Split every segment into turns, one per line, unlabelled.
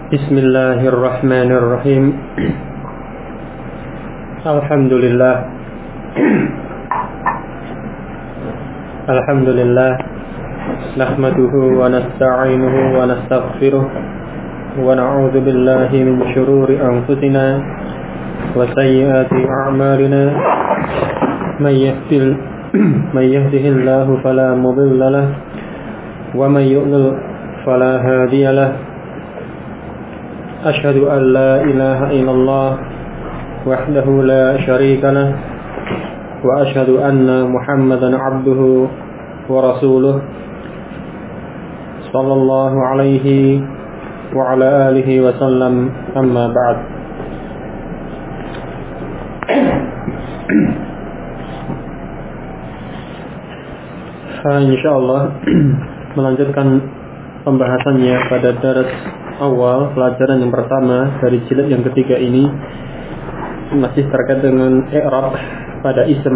Bismillahirrahmanirrahim. Alhamdulillah. Alhamdulillah. Nahmaduhu wa nasta'inuhu wa nastaghfiruh wa na'udzu billahi min shururi anfusina wa sayyiati a'malina. May yahdihillahu fala mudilla lahu wa may yudlil fala hadiya lahu. Asyhadu an la ilaha illallah wahdahu la syarika lah wa asyhadu anna Muhammadan abduhu wa rasuluh sallallahu alaihi wa ala alihi wa sallam, amma ba'd. Insyaallah melanjutkan pembahasannya pada daras awal, pelajaran yang pertama dari jilid yang ketiga ini, masih terkait dengan i'rab pada ism.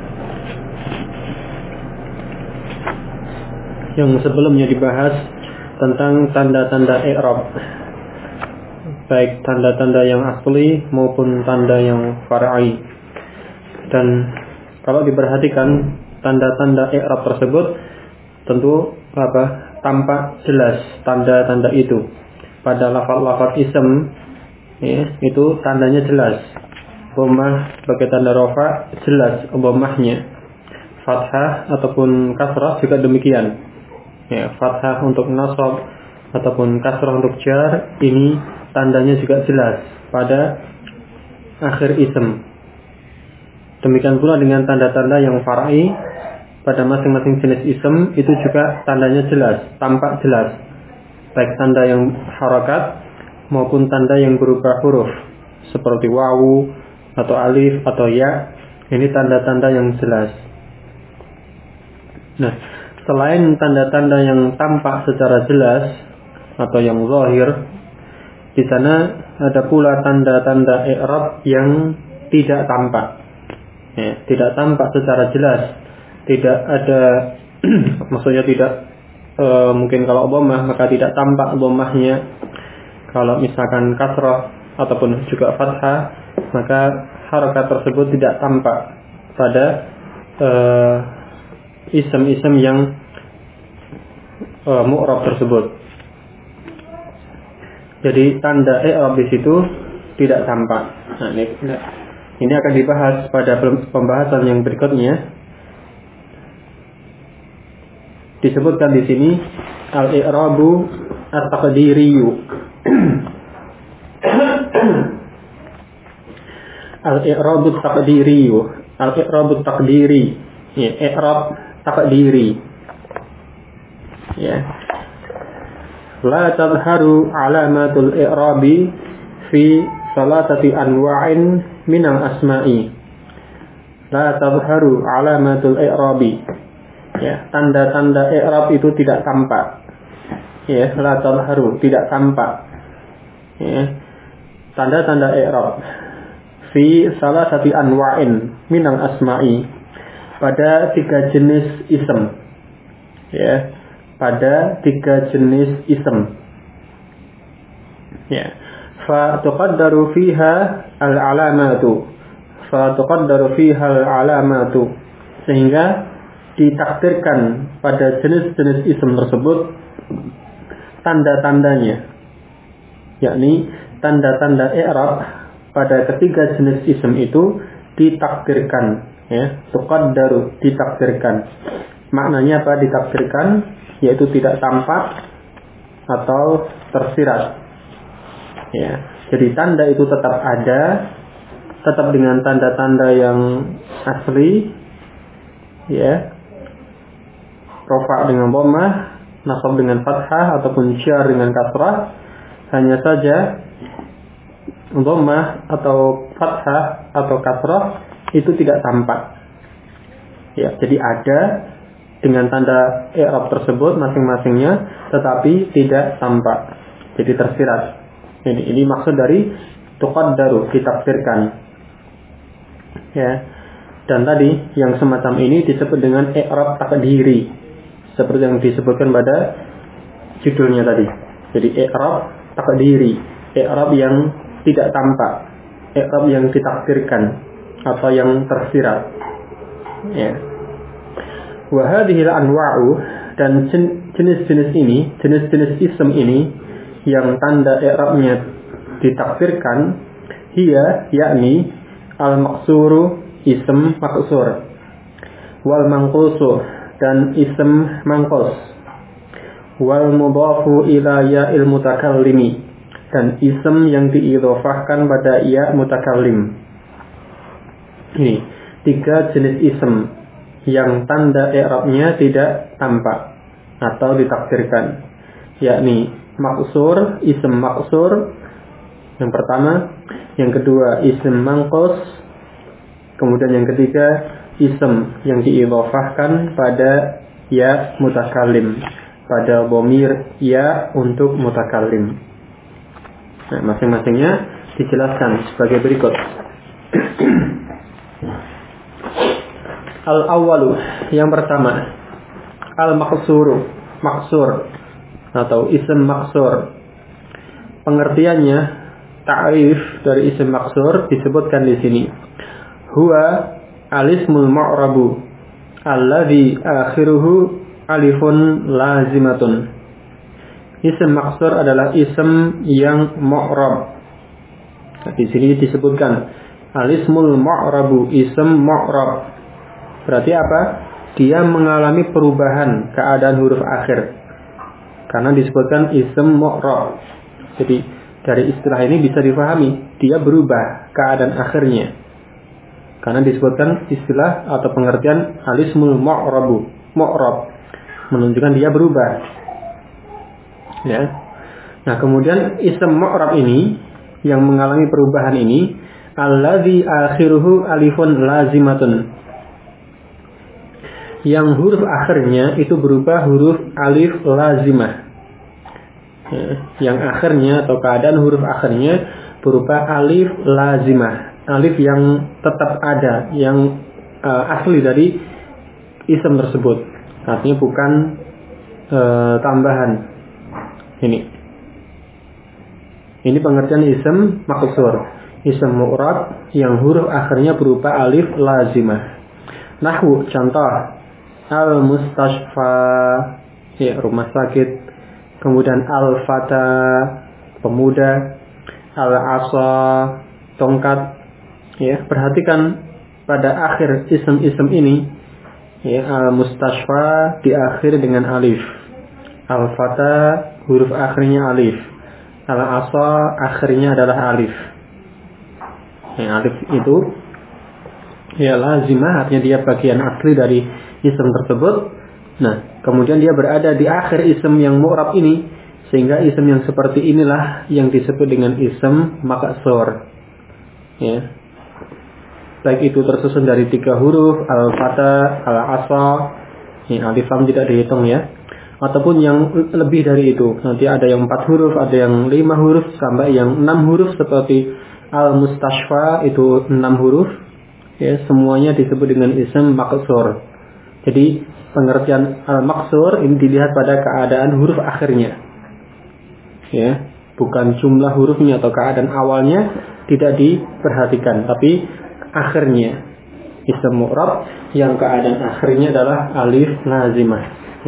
Yang sebelumnya dibahas tentang tanda-tanda i'rab, baik tanda-tanda yang asli maupun tanda yang far'i. Dan kalau diperhatikan tanda-tanda i'rab tersebut tentu tampak jelas tanda-tanda itu. Pada lafaz-lafaz ism ya, itu tandanya jelas. Dhammah sebagai tanda rafa jelas dhammahnya. Fathah ataupun kasrah juga demikian. Ya, fathah untuk nasab ataupun kasrah untuk jar, ini tandanya juga jelas pada akhir ism. Demikian pula dengan tanda-tanda yang far'i, pada masing-masing jenis ism itu juga tandanya jelas, tampak jelas. Baik tanda yang harakat maupun tanda yang berupa huruf seperti wawu atau alif atau ya, ini tanda-tanda yang jelas. Nah, selain tanda-tanda yang tampak secara jelas atau yang zahir, di sana ada pula tanda-tanda i'rab yang tidak tampak. Ya, tidak tampak secara jelas, tidak ada maksudnya tidak mungkin kalau dhammah maka tidak tampak dhammahnya. Kalau misalkan kasrah ataupun juga fathah, maka harakat tersebut tidak tampak pada ism-ism yang mu'rab tersebut. Jadi tanda i'rab di situ tidak tampak. Nah, ini akan dibahas pada pembahasan yang berikutnya. Disebutkan di sini al-i'rabu at-taqdiriyu. Al-i'rabu at-taqdiriyu. Al-i'rabu at-taqdiri. Ya, i'rab taqdiri. Ya. La tadhharu alamatul i'rabi fi salatati anwa'in minal asma'i. La tadhharu alamatul i'rabi. Ya, tanda-tanda i'rab itu tidak tampak. Ya, la tadhharu, tidak tampak. Ya, tanda-tanda i'rab fi salasati anwa'in minal asma'i, pada 3 jenis ism. Ya, pada 3 jenis ism. Ya, fa tuqaddaru fiha al-alamatu. Fa tuqaddaru fiha al-alamatu, sehingga ditakdirkan pada jenis-jenis ism tersebut tanda-tandanya, yakni tanda-tanda i'rab pada ketiga jenis ism itu ditakdirkan. Ya, tuqaddaru, ditakdirkan. Maknanya apa ditakdirkan? Yaitu tidak tampak atau tersirat. Ya, jadi tanda itu tetap ada, tetap dengan tanda-tanda yang asli. Ya, rafa dengan dhammah, nasab dengan fathah ataupun jar dengan kasrah. Hanya saja dhammah atau fathah atau kasrah itu tidak tampak. Ya, jadi ada dengan tanda i'rab tersebut masing-masingnya, tetapi tidak tampak. Jadi tersirat. Ini maksud dari tuqaddaru, ditakdirkan. Ya. Dan tadi yang semacam ini disebut dengan i'rab taqdiri, seperti yang disebutkan pada judulnya tadi. Jadi i'rab takdiri, i'rab yang tidak tampak, i'rab yang ditakdirkan atau yang tersirat. Ya. Wa hadhil anwa'u, dan jenis-jenis ini, jenis-jenis ism ini yang tanda i'rabnya ditakdirkan, hiya yakni al-maqsuru, ism maqsur, wal manqusu, dan ism manqus, wal mudhafu ila ya'il mutakallimi, dan ism yang diidhofahkan pada ya mutakallim. Ini 3 jenis ism yang tanda i'rabnya tidak tampak atau ditakdirkan, yakni maqsur, ism maqsur yang pertama, yang kedua ism manqus, kemudian yang ketiga ism yang diidhofahkan pada ya mutakallim, pada dhamir ya untuk mutakallim. Nah, masing-masingnya dijelaskan sebagai berikut. Al-awwalu, yang pertama, al-maqsuru, maksur atau ism maksur. Pengertiannya, ta'rif dari ism maksur disebutkan di sini. Huwa alismul mu'rabu alladhi akhiruhu alifun lazimatun. Ism maksur adalah ism yang mu'rab. Di sini disebutkan alismul mu'rabu, ism mu'rab. Berarti apa? Dia mengalami perubahan keadaan huruf akhir, karena disebutkan ism mu'rab. Jadi dari istilah ini bisa difahami dia berubah keadaan akhirnya, karena disebutkan istilah atau pengertian alismul mu'rabu, mu'rab, menunjukkan dia berubah. Ya. Nah, kemudian ism mu'rab ini yang mengalami perubahan ini, alladzi akhiruhu alifun lazimatun, yang huruf akhirnya itu berubah huruf alif lazimah. Ya, yang akhirnya atau keadaan huruf akhirnya berupa alif lazimah, alif yang tetap ada, yang asli dari ism tersebut, artinya bukan tambahan. Ini pengertian ism maqsur, ism mu'rab yang huruf akhirnya berupa alif lazimah. Nahwu, contoh, al-mustashfa, ya, rumah sakit. Kemudian al-fata, pemuda. Al-asa, tongkat. Ya, perhatikan pada akhir ism-ism ini, ya, al-mustashfa diakhiri dengan alif. Al-fata huruf akhirnya alif. Al-asa akhirnya adalah alif. Ya, alif itu ya lazimah, artinya dia bagian asli dari ism tersebut. Nah, kemudian dia berada di akhir ism yang mu'rab ini, sehingga ism yang seperti inilah yang disebut dengan ism maqsur. Ya. Baik itu tersusun dari 3 huruf, al-fata, al-asa, ya, alif lam tidak dihitung ya, ataupun yang lebih dari itu. Nanti ada yang 4 huruf, ada yang 5 huruf, sampai yang 6 huruf seperti al-mustashfa itu 6 huruf. Ya, semuanya disebut dengan ism maqsur. Jadi pengertian al-maqsur ini dilihat pada keadaan huruf akhirnya. Ya, bukan jumlah hurufnya atau keadaan awalnya tidak diperhatikan, tapi akhirnya. Ism mu'rab yang keadaan akhirnya adalah alif lazimah.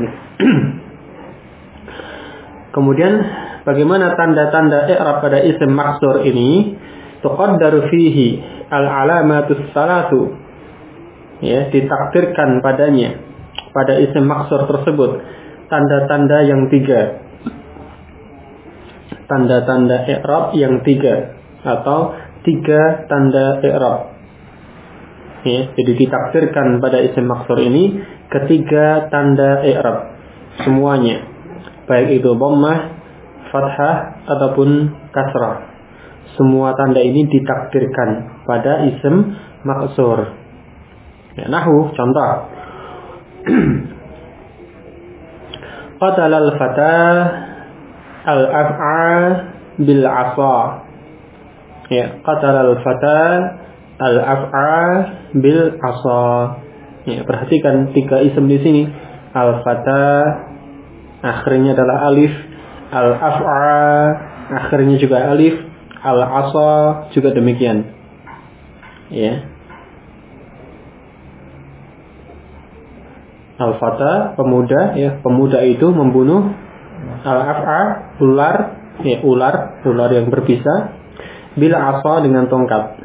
Kemudian bagaimana tanda-tanda i'rab pada ism maqsur ini? Tuqaddaru fihi al-alamatus salatu. Ya, ditakdirkan padanya, pada ism maqsur tersebut, tanda-tanda yang 3. Tanda-tanda i'rab yang 3 atau 3 tanda i'rab. Ya, jadi ditakdirkan pada ism maqsur ini ketiga tanda i'rab semuanya, baik itu dhammah, fathah ataupun kasrah. Semua tanda ini ditakdirkan pada ism maqsur. Ya, nahwu, contoh. Qatala al-fata al-af'a bil 'asa. Ya, qatala al-fata al-af'a bil 'asa. Ya, perhatikan 3 ism di sini. Al-fata akhirnya adalah alif, al-af'a akhirnya juga alif. Al-asa juga demikian. Ya. Al-fata, pemuda, ya, pemuda itu membunuh. Al-af'a, ular, ya, ular yang berbisa. Bila asa dengan tongkat.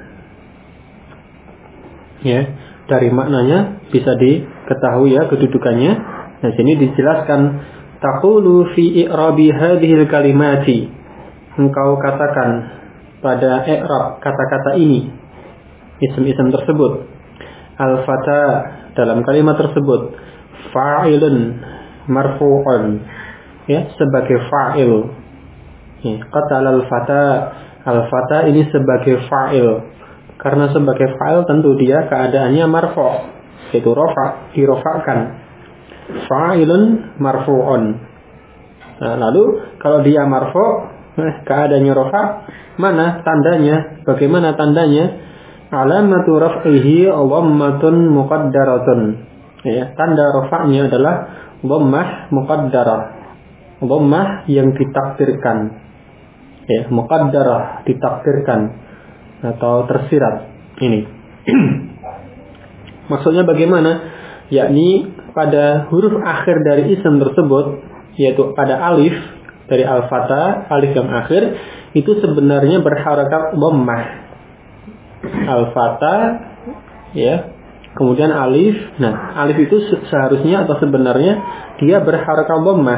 Ya, dari maknanya bisa diketahui ya kedudukannya. Nah, sini dijelaskan taqulu fi i'rabi hadhil kalimati. Engkau katakan pada i'rab kata-kata ini, isim-isim tersebut. Al-fata, dalam kalimat tersebut fa'ilun marfu'un, ya, sebagai fa'il. Ya, qatala al-fata, al-fata ini sebagai fa'il. Karena sebagai fa'il tentu dia keadaannya marfu', yaitu rafa, dirofakkan. Fa'ilun marfu'un. Nah, lalu kalau dia marfu', keadaannya rafa, mana tandanya? Bagaimana tandanya? Alamatu raf'ihi dhammatun muqaddaratun. Ya, tanda rafa'nya adalah dhammah muqaddarah. Dhammah yang ditakdirkan. Ya, muqaddarah, ditakdirkan atau tersirat. Ini. Maksudnya bagaimana? Yakni pada huruf akhir dari isim tersebut, yaitu pada alif dari al-fata, alif yang akhir itu sebenarnya berharakat dhammah. Al-fata, ya, kemudian alif. Nah, alif itu seharusnya atau sebenarnya dia berharakat dhammah.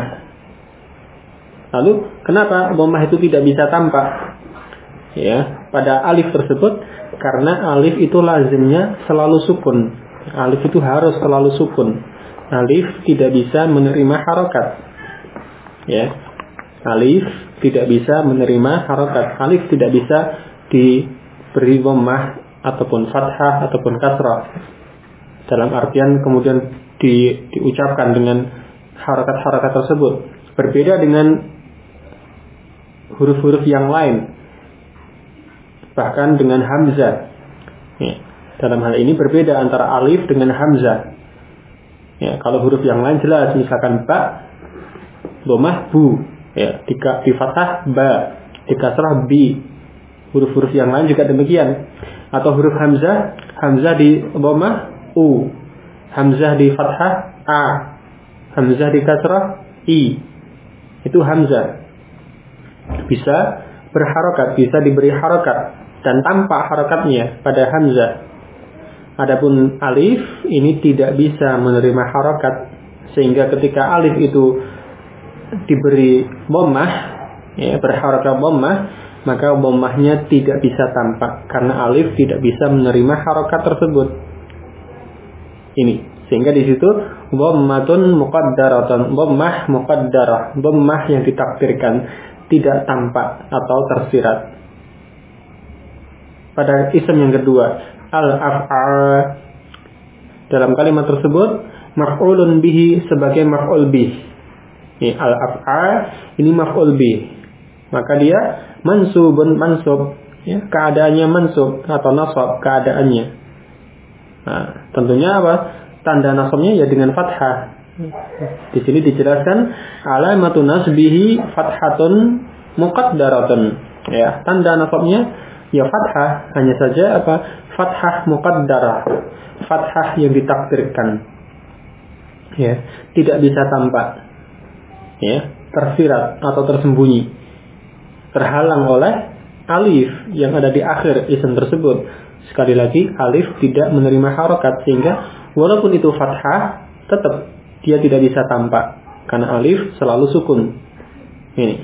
Lalu kenapa dhammah itu tidak bisa tampak? Ya, pada alif tersebut, karena alif itu lazimnya selalu sukun. Alif itu harus selalu sukun. Alif tidak bisa menerima harokat. Ya, alif tidak bisa menerima harokat. Alif tidak bisa diberi dhammah ataupun fathah ataupun kasrah. Dalam artian kemudian diucapkan dengan harokat-harokat tersebut. Berbeda dengan huruf-huruf yang lain. Bahkan dengan hamzah. Ya, dalam hal ini berbeda antara alif dengan hamzah. Ya, kalau huruf yang lain jelas, misalkan ba, dhammah bu, ya, di fathah ba, di kasrah bi. Huruf-huruf yang lain juga demikian. Atau huruf hamzah, hamzah di dhammah u, hamzah di fathah a, hamzah di kasrah i. Itu hamzah. Bisa berharokat, bisa diberi harokat dan tampak harokatnya pada hamzah. Adapun alif ini tidak bisa menerima harokat, sehingga ketika alif itu diberi dhammah, ya, berharokat dhammah, maka dhammahnya tidak bisa tampak karena alif tidak bisa menerima harokat tersebut. Ini sehingga di situ dhammatun muqaddaratun, dhammah muqaddarah, dhammah yang ditakdirkan, tidak tampak atau tersirat. Pada isim yang kedua, al-af'al, dalam kalimat tersebut maf'ulun bihi sebagai maf'ul bih. Ini al-af'al, ini maf'ul bih. Maka dia mansubun, mansub, ya, keadaannya mansub atau nasab keadaannya. Nah, tentunya apa? Tanda nasabnya ya dengan fathah. Di sini dijelaskan alamatu nasbihi fathatun muqaddaratun. Ya, tanda nasabnya ya fathah, hanya saja apa? Fathah muqaddarah. Fathah yang ditakdirkan. Ya, tidak bisa tampak. Ya, tersirat atau tersembunyi. Terhalang oleh alif yang ada di akhir isim tersebut. Sekali lagi, alif tidak menerima harokat, sehingga walaupun itu fathah, tetap dia tidak bisa tampak karena alif selalu sukun. Ini.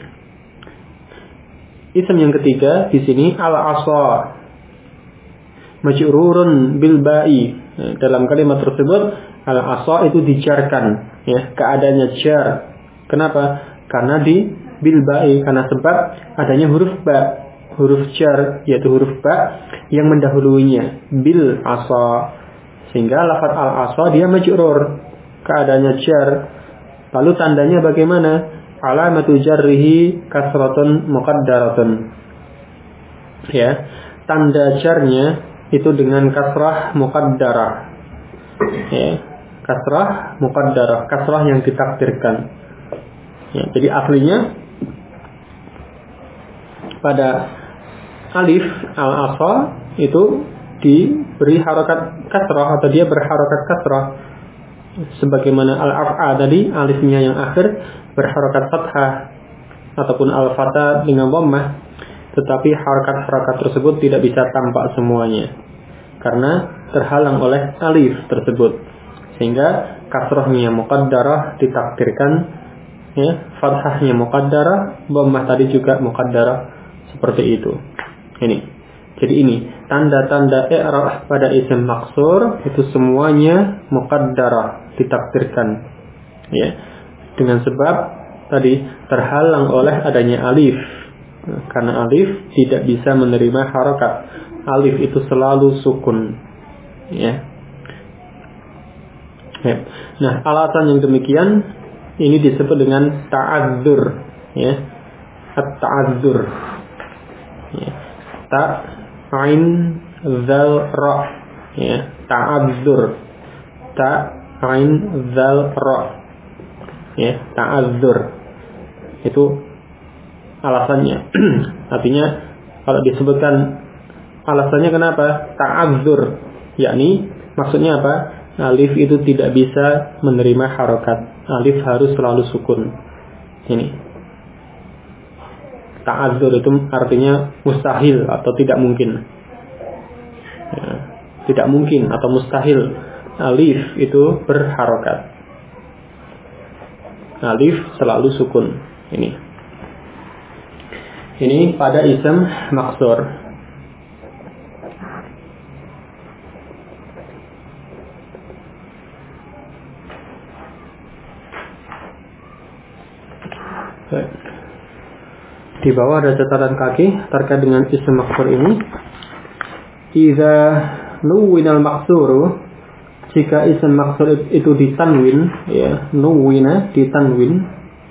Isim yang ketiga di sini al-asa, majrurun bil ba'i. Dalam kalimat tersebut al-asa itu dijarkan, ya, keadaannya jar. Kenapa? Karena di bil ba'i, karena sebab adanya huruf ba, huruf jar, yaitu huruf ba yang mendahuluinya bil asa, sehingga lafaz al-asa dia majrur, keadaannya jar. Lalu tandanya bagaimana? Alamatu jarrihi kasratun muqaddaratun. Ya, tanda jarnya itu dengan kasrah muqaddarah. Ya, kasrah muqaddarah, kasrah yang ditakdirkan. Ya, jadi aslinya pada alif al-asal itu diberi harokat kasrah atau dia berharokat kasrah, sebagaimana al-af'a tadi alifnya yang akhir berharokat fathah ataupun al-fatha dengan dhammah, tetapi harokat-harokat tersebut tidak bisa tampak semuanya karena terhalang oleh alif tersebut, sehingga kasrahnya muqaddarah ditakdirkan, ya, fathahnya muqaddarah, dhammah tadi juga muqaddarah, seperti itu. Jadi ini tanda-tanda i'rab pada isim maksur itu semuanya muqaddarah, ditakdirkan, ya, dengan sebab tadi terhalang oleh adanya alif. Karena alif tidak bisa menerima harokat. Alif itu selalu sukun, ya. Nah, alasan yang demikian ini disebut dengan ta'adzur, ya. At-ta'adzur, ya. Ta ain zal ra, ya. Ta'adzur. Ta ain zal ra, ya. Ta'adzur. Itu alasannya. Artinya kalau disebutkan alasannya kenapa ta'adzur, yakni maksudnya apa? Alif itu tidak bisa menerima harokat. Alif harus selalu sukun. Ini ta'adzur itu artinya mustahil atau tidak mungkin, ya, tidak mungkin atau mustahil alif itu berharokat. Alif selalu sukun. Ini pada isim maksur. Di bawah ada catatan kaki terkait dengan isim maksur ini. Idza nuwinal maksuru, jika isim maksur itu ditanwin, ya, nuwina ditanwin.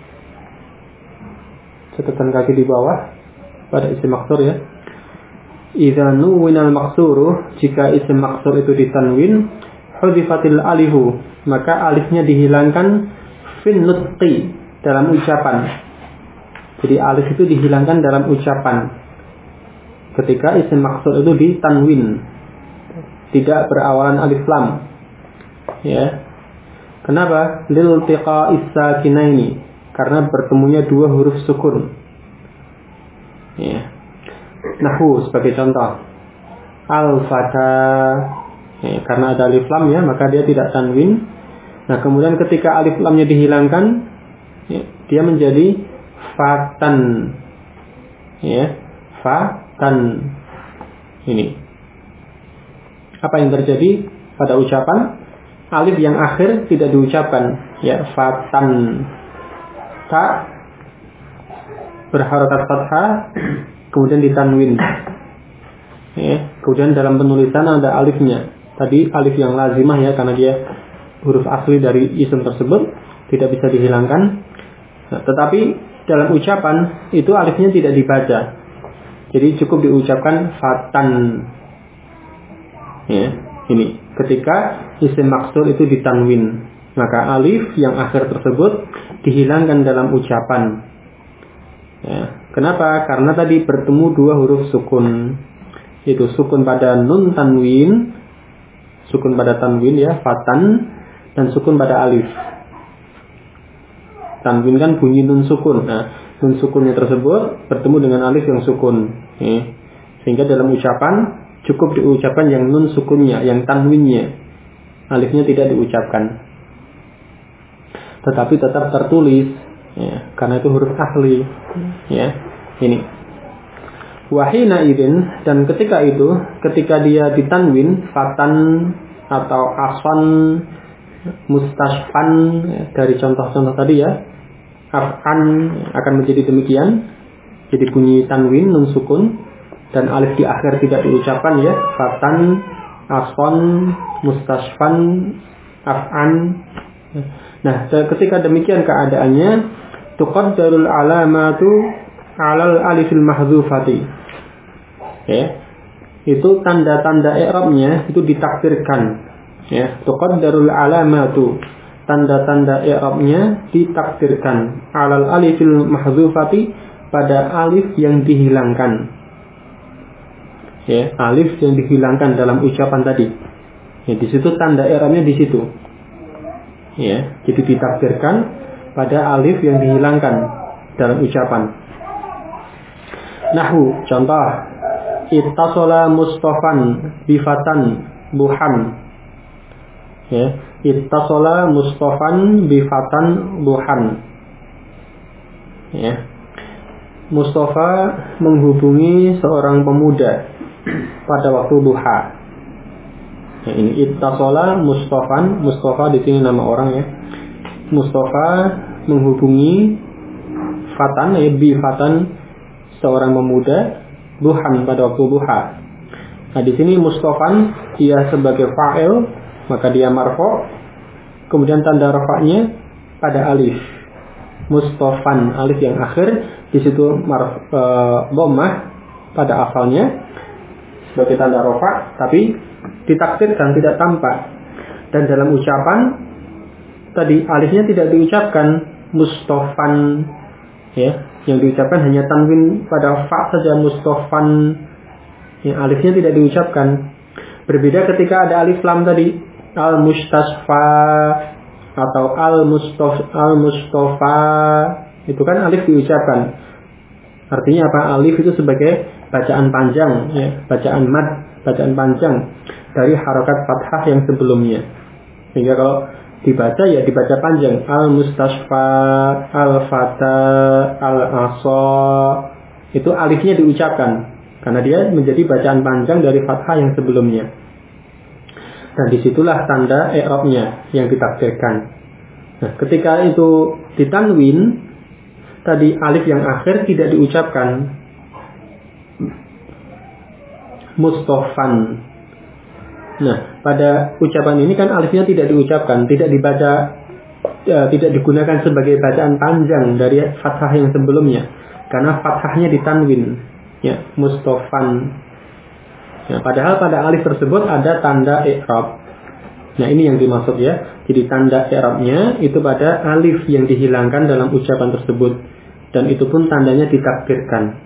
Catatan kaki di bawah pada isim maksur, ya. Idza nuwinal maksuru, jika isim maksur itu ditanwin, hudzifatil alifu, maka alifnya dihilangkan fin nutqi, dalam ucapan. Jadi alif itu dihilangkan dalam ucapan ketika isim maksur itu ditanwin, tidak berawalan alif lam, ya. Kenapa? Lil tiqa'is sakinaini, karena bertemunya dua huruf sukun, ya. Nahwu sebagai contoh, al-fata, ya, karena ada alif lam, ya, maka dia tidak tanwin. Nah, kemudian ketika alif lamnya dihilangkan, ya, dia menjadi fatan, ya, fatan. Ini apa yang terjadi pada ucapan? Alif yang akhir tidak diucapkan, ya, fatan. Ta berharokat fathah, kemudian ditanwin, ya. Kemudian dalam penulisan ada alifnya. Tadi alif yang lazimah, ya, karena dia huruf asli dari isim tersebut, tidak bisa dihilangkan. Nah, tetapi dalam ucapan itu alifnya tidak dibaca, jadi cukup diucapkan fatan, ya. Ini ketika isim maksur itu ditanwin, maka alif yang akhir tersebut dihilangkan dalam ucapan, ya. Kenapa? Karena tadi bertemu dua huruf sukun, itu sukun pada nun tanwin, sukun pada tanwin, ya, fatan, dan sukun pada alif. Tanwin kan bunyi nun sukun. Nah, nun sukunnya tersebut bertemu dengan alif yang sukun, ya. Sehingga dalam ucapan cukup diucapkan yang nun sukunnya, yang tanwinnya. Alifnya tidak diucapkan, tetapi tetap tertulis, ya, karena itu huruf asli, ya. Ini wahina idin, dan ketika itu, ketika dia ditanwin, fatan atau asan, mustashfan, ya, dari contoh-contoh tadi, ya, af'an akan menjadi demikian. Jadi bunyi tanwin nun sukun dan alif di akhir tidak diucapkan, ya, fatan, asan, mustashfan, af'an. Nah, ketika demikian keadaannya, tuqaddarul alamatu 'alal alifil mahdzufati, ya, itu tanda-tanda i'rabnya itu ditakdirkan, ya. Tuqaddarul alamatu, tanda-tanda i'rabnya ditakdirkan 'alal alifil mahdzufati, pada alif yang dihilangkan. Ya, alif yang dihilangkan dalam ucapan tadi. Ya, di situ tanda i'rabnya di situ. Ya, jadi ditakdirkan pada alif yang dihilangkan dalam ucapan. Nahwu, contoh, ittasala Mustafan bifatan buhan. Ya, ittasala Mustafan bifatan buhan. Ya. Mustafa menghubungi seorang pemuda pada waktu duha. Ya, ini ittasala Mustafan, Mustafa di sini nama orang ya. Mustafa menghubungi fatan, ya bifatan seorang pemuda duhan pada waktu duha. Nah, di sini Mustafan dia sebagai fa'il, maka dia marfu'. Kemudian tanda rafa'nya pada alif. Mustafan, alif yang akhir di situ dhammah pada asalnya sebagai tanda rafa', tapi ditakdirkan tidak tampak. Dan dalam ucapan tadi alifnya tidak diucapkan Mustafan, ya, yang diucapkan hanya tanwin pada fa saja, Mustafan, yang alifnya tidak diucapkan. Berbeda ketika ada alif lam tadi, al-mustasfa atau al-mustafa, itu kan alif diucapkan. Artinya apa? Alif itu sebagai bacaan panjang, ya, bacaan mad, bacaan panjang dari harokat fathah yang sebelumnya. Sehingga kalau dibaca ya dibaca panjang, al-mustasfa, al-fata, al-asa, itu alifnya diucapkan karena dia menjadi bacaan panjang dari fathah yang sebelumnya. Dan disitulah tanda i'rabnya yang ditakdirkan. Nah, ketika itu ditanwin, tadi alif yang akhir tidak diucapkan, Mustafan. Nah, pada ucapan ini kan alifnya tidak diucapkan, tidak dibaca, tidak digunakan sebagai bacaan panjang dari fathah yang sebelumnya, karena fathahnya ditanwin, ya, Mustafan. Nah, padahal pada alif tersebut ada tanda i'rab. Nah, ini yang dimaksud ya. Jadi tanda i'rabnya itu pada alif yang dihilangkan dalam ucapan tersebut, dan itu pun tandanya ditakdirkan.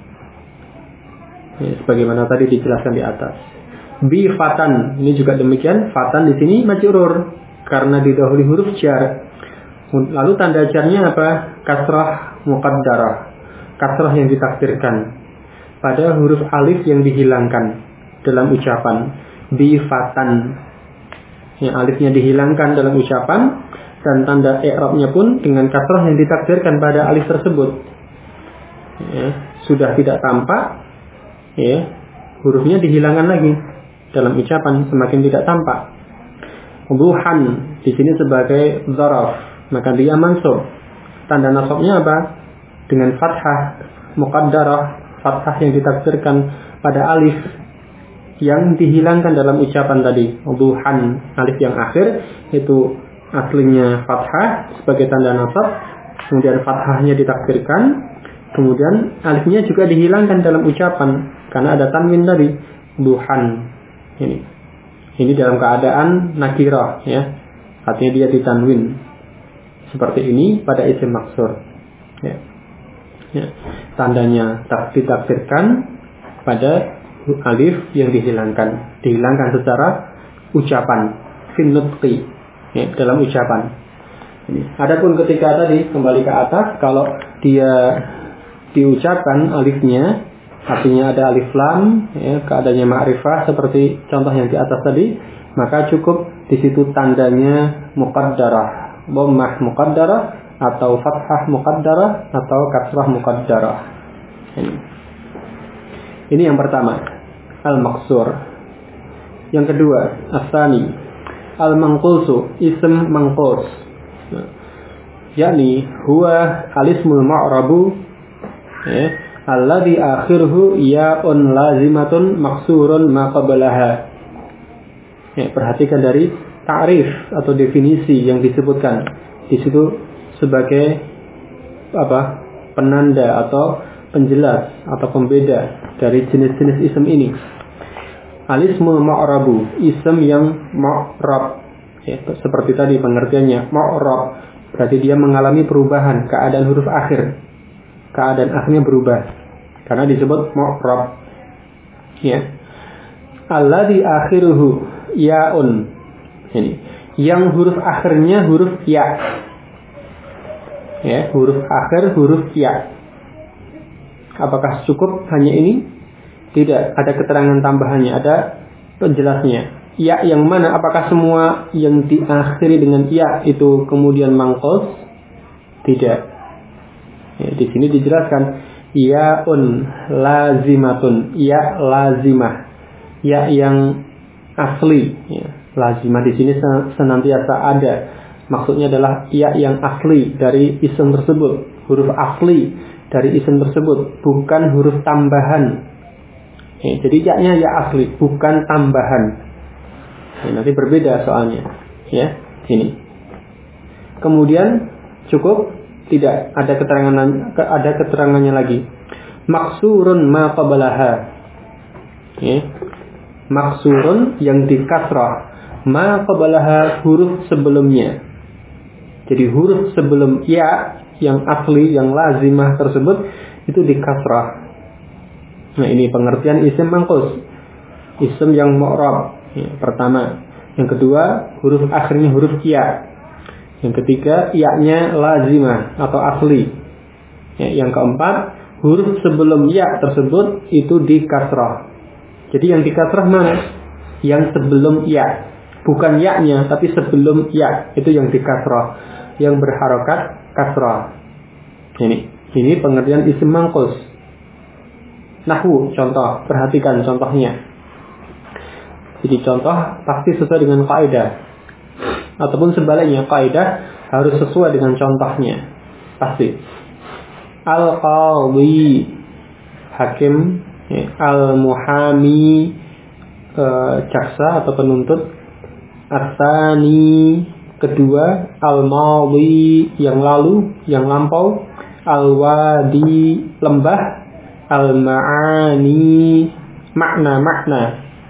Ya, sebagaimana tadi dijelaskan di atas. Bi fatan, ini juga demikian. Fatan di sini majrur karena didahului huruf jar. Lalu tanda jarnya apa? Kasrah muqaddarah. Kasrah yang ditakdirkan pada huruf alif yang dihilangkan dalam ucapan. Bi fatan. Ya, alifnya dihilangkan dalam ucapan dan tanda i'rabnya pun dengan kasrah yang ditakdirkan pada alif tersebut. Ya, sudah tidak tampak, ya, hurufnya dihilangkan lagi dalam ucapan, semakin tidak tampak. Duhan di sini sebagai dzaraf, maka dia mansub. Tanda nasabnya apa? Dengan fathah muqaddarah, fathah yang ditakdirkan pada alif yang dihilangkan dalam ucapan tadi. Duhan, alif yang akhir itu aslinya fathah sebagai tanda nasab, kemudian fathahnya ditakdirkan, kemudian alifnya juga dihilangkan dalam ucapan karena ada tanwin tadi, duhan. Ini dalam keadaan nakirah, ya, artinya dia ditanwin seperti ini pada isim maksur, ya. Ya, tandanya ditakdirkan pada alif yang dihilangkan secara ucapan, fin nutqi, ya, dalam ucapan. Adapun ketika tadi kembali ke atas, kalau dia diucapkan alifnya, artinya ada alif lam, ya, keadaannya ma'rifah seperti contoh yang di atas tadi, maka cukup di situ tandanya muqaddarah, dhammah muqaddarah atau fathah muqaddarah atau kasrah muqaddarah. Ini yang pertama, al-maqsur. Yang kedua, as-tsani, al-manqusu, ism manqus. Yakni huwa al-ismul ma'rabu, ya, alladhi akhiruhu ya'un lazimatun maksurun ma qablaha. Ya, perhatikan dari ta'rif atau definisi yang disebutkan di situ sebagai apa? Penanda atau penjelas atau pembeda dari jenis-jenis ism ini. Al-ismul ma'rabu, ism yang ma'rab. Ya, seperti tadi pengertiannya, ma'rab berarti dia mengalami perubahan keadaan huruf akhir. keadaan akhirnya berubah karena disebut mu'rab. Ya. Alladzi akhiruhu ya'un. Ini yang huruf akhirnya huruf ya. Ya, huruf akhir huruf ya. Apakah cukup hanya ini? Tidak, ada keterangan tambahannya, ada penjelasnya. Ya yang mana? Apakah semua yang diakhiri dengan ya itu kemudian mangkos? Tidak. Ya, di sini dijelaskan yaun lazimatun, ya lazimah, ya yang asli. Ya, lazimah di sini senantiasa ada. Maksudnya adalah ya yang asli dari isim tersebut, huruf asli dari isim tersebut, bukan huruf tambahan. Ya, jadi ya-nya ya asli, bukan tambahan. Ya, nanti berbeda soalnya. Ya, ini. Kemudian cukup? Tidak, ada keterangannya lagi. Maksurun ma qablaha. Ya. Maksurun yang dikasrah, ma qablaha huruf sebelumnya. Jadi huruf sebelum ya yang asli, yang lazimah tersebut itu dikasrah. Nah, ini pengertian isim mangkus. Isim yang mu'rab. Ya, pertama. Yang kedua, huruf akhirnya huruf ya. Yang ketiga, ya-nya lazimah atau asli. Ya, yang keempat, huruf sebelum ya tersebut itu dikasrah. Jadi yang dikasrah mana? Yang sebelum ya. Bukan ya-nya, tapi sebelum ya. Itu yang dikasrah. Yang berharokat kasrah. Ini pengertian isim mangkus. Nahwu, contoh. Perhatikan contohnya. Jadi contoh pasti sesuai dengan kaidah. Ataupun sebaliknya, kaidah harus sesuai dengan contohnya. Pasti. Al-qadhi, hakim. Al-muhami, jaksa atau penuntut. As-sani, kedua. Al-madhi, yang lalu, yang lampau. Al-wadi, lembah. Al-ma'ani, makna-makna.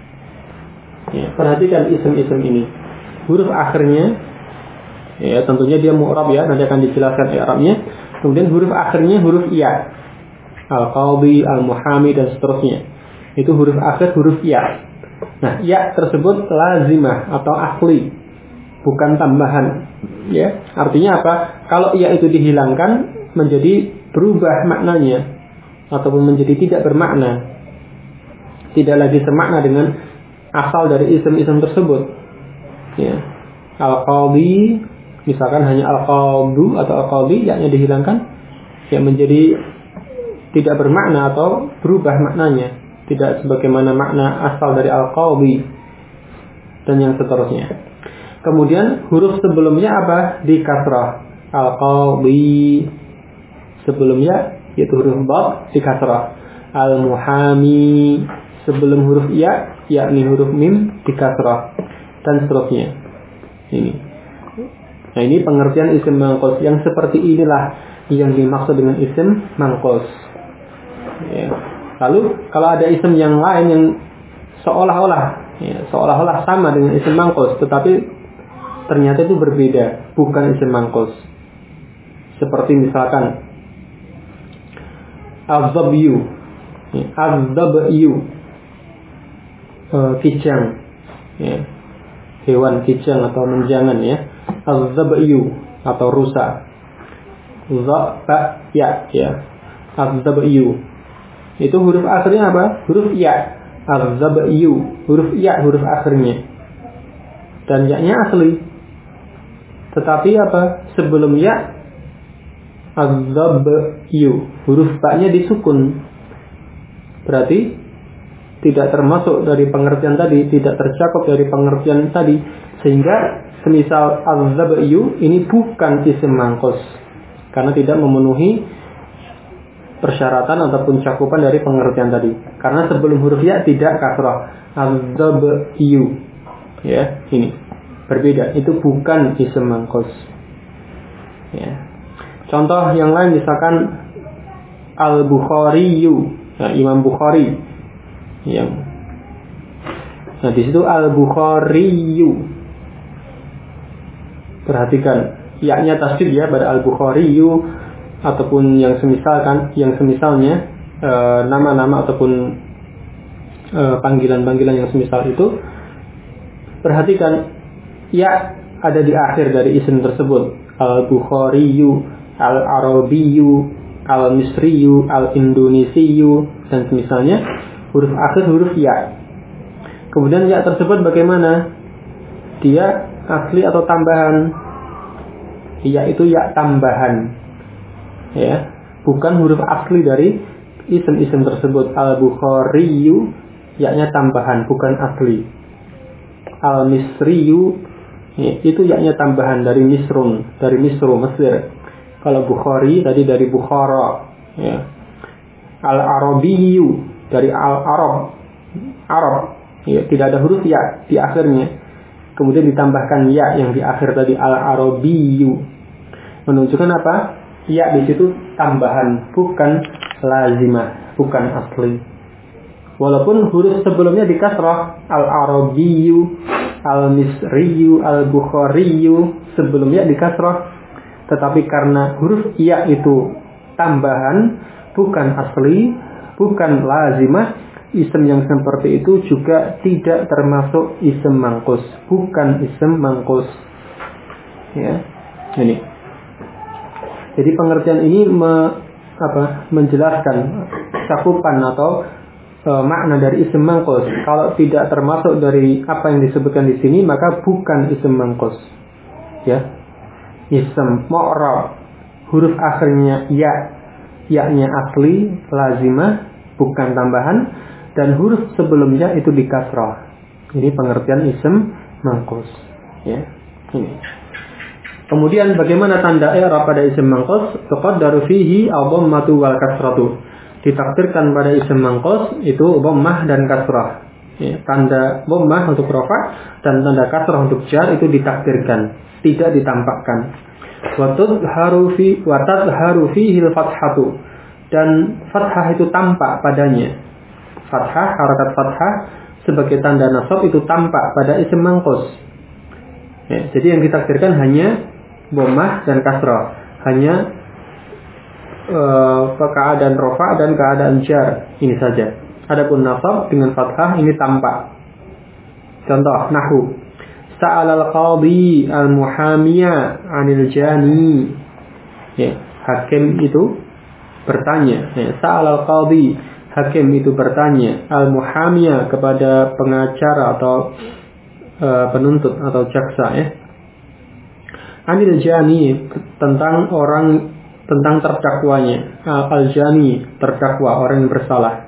Ya, perhatikan isim-isim ini. Huruf akhirnya, ya tentunya dia mu'rab ya, nanti akan dijelaskan i'rabnya. Kemudian huruf akhirnya huruf ya, al-qadhi, al-muhami dan seterusnya. Itu huruf akhir huruf ya. Nah, ya tersebut lazimah atau asli, bukan tambahan. Ya, artinya apa? Kalau ya itu dihilangkan menjadi berubah maknanya ataupun menjadi tidak bermakna, tidak lagi semakna dengan asal dari isim-isim tersebut. Ya. Al-qadhi misalkan hanya al-qadhu atau al-qadhi yaknya dihilangkan, ya menjadi tidak bermakna atau berubah maknanya, tidak sebagaimana makna asal dari al-qadhi dan yang seterusnya. Kemudian huruf sebelumnya apa? Di kasrah. Al-qadhi sebelumnya yaitu huruf dad di kasrah. Al-muhami sebelum huruf ya yakni huruf mim di kasrah. Dan seterusnya. Ini. Nah, ini pengertian isim mangkus. Yang seperti inilah yang dimaksud dengan isim mangkus. Ya. Lalu kalau ada isim yang lain yang seolah-olah sama dengan isim mangkus, tetapi ternyata itu berbeda, bukan isim mangkus. Seperti misalkan az-zabyu, kijang, ya. Hewan kijang atau menjangan ya. Az-zabyu atau rusa. Ya. Az-zabyu. Itu huruf akhirnya apa? Huruf ya. Az-zabyu, huruf ya huruf akhirnya. Dan ya-nya asli. Tetapi apa? Sebelum ya az-zabyu, huruf ba-nya disukun. Berarti tidak termasuk dari pengertian tadi, tidak tercakup dari pengertian tadi, sehingga semisal az-zabyu ini bukan isim mangkus karena tidak memenuhi persyaratan ataupun cakupan dari pengertian tadi. Karena sebelum huruf ya tidak kasrah, az-zabyu. Ya, ini berbeda, itu bukan isim mangkus. Ya. Contoh yang lain misalkan Al-Bukhariyu, nah, Imam Bukhari. Nah, di situ Al-Bukhariyu. Perhatikan, ya-nya tasdid ya pada Al-Bukhariyu. ataupun yang semisalnya nama-nama ataupun panggilan-panggilan yang semisal itu, perhatikan ya ada di akhir dari isim tersebut. Al-Bukhariyu, Al-Arabiyu, Al-Misriyu, Al-Indonesiyu, dan semisalnya, huruf akhir huruf ya. Kemudian ya tersebut bagaimana? Dia asli atau tambahan? Ya itu ya tambahan, ya, bukan huruf asli dari isim-isim tersebut. Al-Bukhariyu, ya-nya tambahan, bukan asli. Al-Misriyu, ya, itu ya-nya tambahan dari Misrun, dari Misru, Mesir. Kalau Bukhari tadi dari Bukhara, ya. Al-Arabiyu dari Al-Arab, Arab, ya, tidak ada huruf ya di akhirnya. Kemudian ditambahkan ya yang di akhir tadi Al-Arabiyu, menunjukkan apa? Ya di situ tambahan, bukan lazimah, bukan asli. Walaupun huruf sebelumnya di kasrah, Al-Arabiyu, Al-Misriyu, Al-Bukhariyu, sebelumnya di kasrah, tetapi karena huruf ya itu tambahan, bukan asli, bukan lazimah, isim yang seperti itu juga tidak termasuk isim mangkus, bukan isim mangkus. Ya, ini. Jadi pengertian ini menjelaskan cakupan atau makna dari isim mangkus. Kalau tidak termasuk dari apa yang disebutkan di sini, maka bukan isim mangkus. Ya, isim mu'rab, huruf akhirnya ya-nya asli, lazimah, bukan tambahan, dan huruf sebelumnya itu di kasrah. Ini pengertian isim mangkus. Ya, ini. Kemudian bagaimana tanda i'rab pada isim mangkus? Tuqaddaru fihi ad-dhammatu wal kasratu. Ditakdirkan pada isim mangkus itu dhammah dan kasrah. Ya, tanda dhammah untuk rafa dan tanda kasrah untuk jar itu ditakdirkan, tidak ditampakkan. Wa tadharu fihi al-fathatu, dan fathah itu tampak padanya. Fathah, harakat fathah sebagai tanda nasab itu tampak pada isim mangkus. Ya, jadi yang ditakdirkan hanya dhammah dan kasrah, hanya keadaan rafa dan keadaan jar, ini saja. Adapun nasab dengan fathah ini tampak. Contoh nahwu, sa'alal qadhi al-muhamiya 'anil jani. Ya, hakim itu bertanya. Ya, sa'alal qadhi, hakim itu bertanya, al-muhamiya kepada pengacara atau penuntut atau jaksa, ya. 'Anil jani, tentang terdakwanya. Al-jani, terdakwa, orang yang bersalah.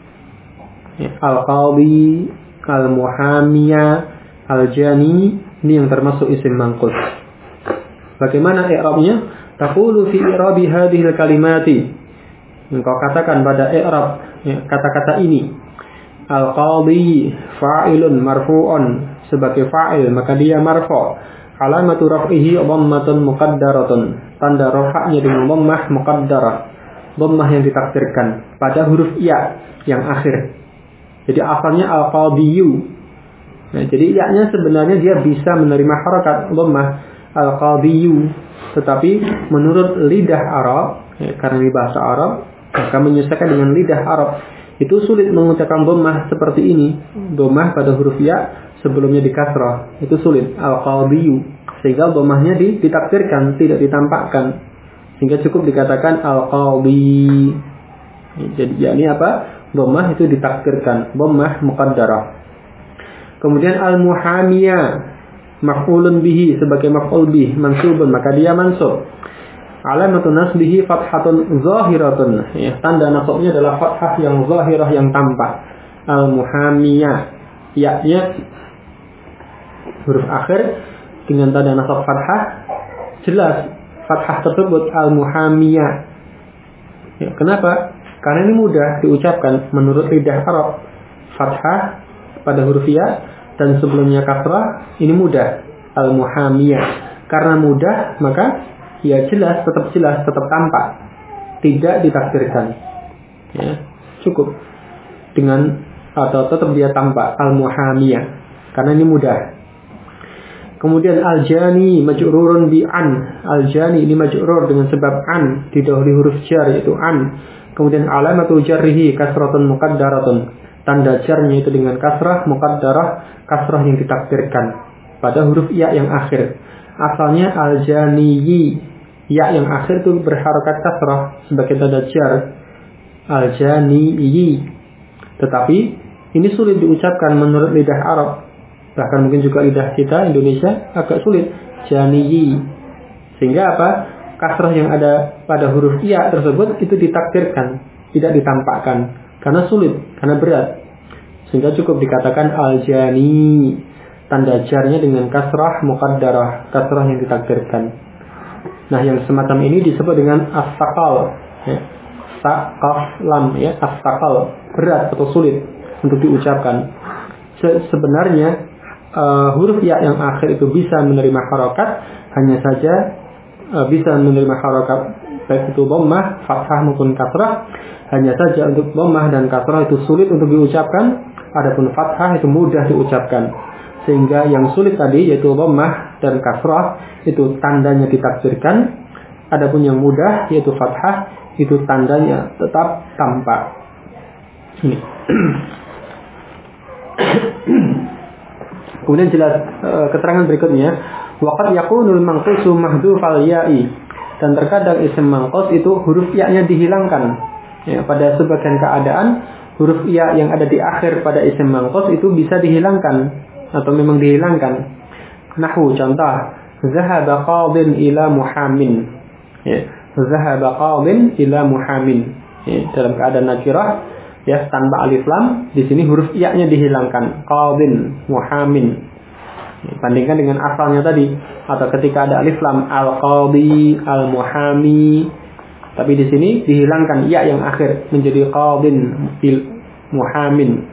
Al-qadhi, al-muhamiya, al-jani, ini yang termasuk isim mangkus. Bagaimana i'rabnya? Taqulu fi i'rabi hadhil kalimati. Engkau katakan pada i'rab kata-kata ini. Al-qadhi fa'ilun marfu'un, sebagai fa'il maka dia marfu'. Alamatu raf'ihi dhammatun muqaddaratun, tanda rafa'nya dengan dhammah muqaddarah, dhammah yang ditakdirkan pada huruf ya yang akhir. Jadi asalnya al-qadhiyu. Nah, jadi ya-nya sebenarnya dia bisa menerima harakat dhammah al-qadhiyu, tetapi menurut lidah Arab, karena ini bahasa Arab, maka menyesuaikan dengan lidah Arab, itu sulit mengucapkan dhammah seperti ini. Dhammah pada huruf ya sebelumnya di kasrah, itu sulit, al-qadhiyu, sehingga dhammahnya ditakdirkan, tidak ditampakkan, sehingga cukup dikatakan al-qadhi. Jadi yakni apa? Dhammah itu ditakdirkan, dhammah muqaddarah. Kemudian al-muhamiya maf'ulun bihi, sebagai maf'ul bih, mansubun, maka dia mansub. Alamatun nasbihi fathatun zahiratun, ya, tanda nasabnya adalah fathah yang zahirah, yang tampak. Al-muhamiya, ya-nya huruf akhir dengan tanda nasab fathah, jelas fathah tersebut al-muhamiya. Ya, kenapa? Karena ini mudah diucapkan menurut lidah Arab. Fathah pada huruf ya dan sebelumnya kasrah, ini mudah, al-muhamiyah. Karena mudah, maka ya jelas, tetap tampak, tidak ditakdirkan. Ya, cukup dengan atau tetap dia tampak al-muhamiyah, karena ini mudah. Kemudian al-jani majrurun bi an. Al-jani ini majrur dengan sebab an, didahului huruf jar yaitu an. Kemudian alamatul jarrihi kasratun muqaddaratun. Tanda jarnya itu dengan kasrah muqaddarah, kasrah yang ditakdirkan pada huruf ya yang akhir. Asalnya al-janiyi, ya yang akhir itu berharokat kasrah sebagai tanda jar. Al-janiyi. Tetapi ini sulit diucapkan menurut lidah Arab. Bahkan mungkin juga lidah kita Indonesia agak sulit. Janiyi. Sehingga apa? Kasrah yang ada pada huruf ya tersebut itu ditakdirkan, tidak ditampakkan. Karena sulit, karena berat. Sehingga cukup dikatakan al-jani. Tanda jarnya dengan kasrah muqaddarah, kasrah yang ditakdirkan. Nah, yang semacam ini disebut dengan as-saqal. Ya. Saqaf lam ya, as-saqal, berat atau sulit untuk diucapkan. Sebenarnya huruf ya yang akhir itu bisa menerima harokat, hanya saja bisa menerima harokat baik itu dhammah, fathah maupun kasrah. Hanya saja untuk dhammah dan kasrah itu sulit untuk diucapkan, adapun fathah itu mudah diucapkan. Sehingga yang sulit tadi yaitu dhammah dan kasrah itu tandanya ditakdirkan, adapun yang mudah yaitu fathah itu tandanya tetap tampak. Ini. Kemudian jelas keterangan berikutnya, waqad yakunul manqusu mahdhufal ya'i, dan terkadang isim manqus itu huruf ya-nya dihilangkan. Ya, pada sebagian keadaan huruf ya yang ada di akhir pada isim manqus itu bisa dihilangkan atau memang dihilangkan. Nahwu contoh, zahaba qadin ila muhamin. Ya, zahaba qadin ila muhamin. Ya, dalam keadaan nakirah ya tanpa alif lam, di sini huruf ya-nya dihilangkan. Qadin, muhamin. Bandingkan dengan asalnya tadi, atau ketika ada alif lam, al-qadi, al-muhami. Tapi di sini dihilangkan ya yang akhir menjadi qadin, muhamin.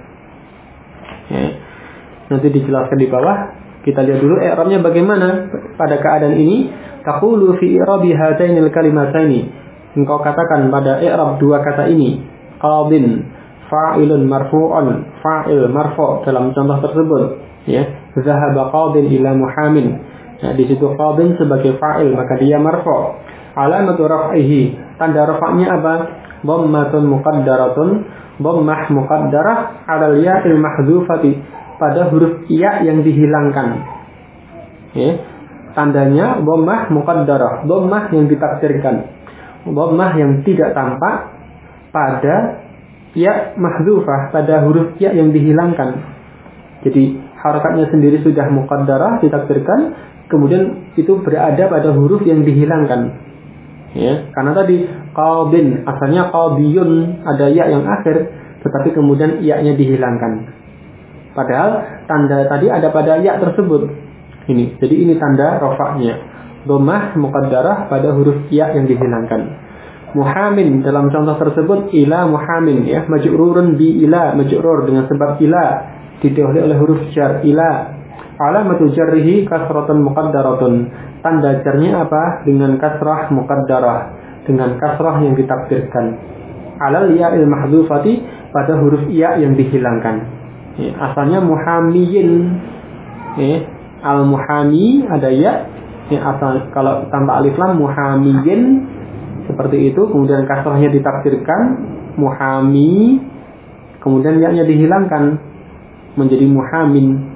Ya. Nanti dijelaskan di bawah. Kita lihat dulu i'rabnya bagaimana pada keadaan ini. Taqulu fi i'rabi hatainil kalimataini. Engkau katakan pada i'rab dua kata ini, qadin fa'ilun marfu'un, fa'il marfu' dalam contoh tersebut, ya. Zahaba qadin ila muhamin. Nah, di situ qadin sebagai fa'il, maka dia marfu'. Alamatu raf'ihi, tanda rafa'nya apa? Dhammatun muqaddaratun, dhammah muqaddarah 'alal ya'il mahdzufati, pada huruf ya yang dihilangkan. Ya. Tandanya dhammah muqaddarah, dhammah yang ditakdirkan. Dhammah yang tidak tampak pada ya mahdzufah, pada huruf ya yang dihilangkan. Jadi harakatnya sendiri sudah muqaddarah, ditakdirkan, kemudian itu berada pada huruf yang dihilangkan. Ya, karena tadi qadin asalnya qadiyun, ada ya yang akhir, tetapi kemudian ya-nya dihilangkan. Padahal tanda tadi ada pada ya tersebut. Ini, jadi ini tanda rafa'nya. Dhammah muqaddarah pada huruf ya yang dihilangkan. Muhamin dalam contoh tersebut ila muhamin, ya, majrurun bi ila, majrur dengan sebab ila, didahului oleh huruf jar ila. Alamatu jarrihi kasratun muqaddaratun, tanda jarnya apa? Dengan kasrah muqaddarah, dengan kasrah yang ditakdirkan. Alal ya'il mahdzufati, pada huruf ya yang dihilangkan. Ya, asalnya muhamiyin, ya, al muhami ada ya, ya asal kalau tanpa alif lam muhamiyin seperti itu, kemudian kasrahnya ditakdirkan muhami, kemudian ya-nya dihilangkan menjadi muhamin.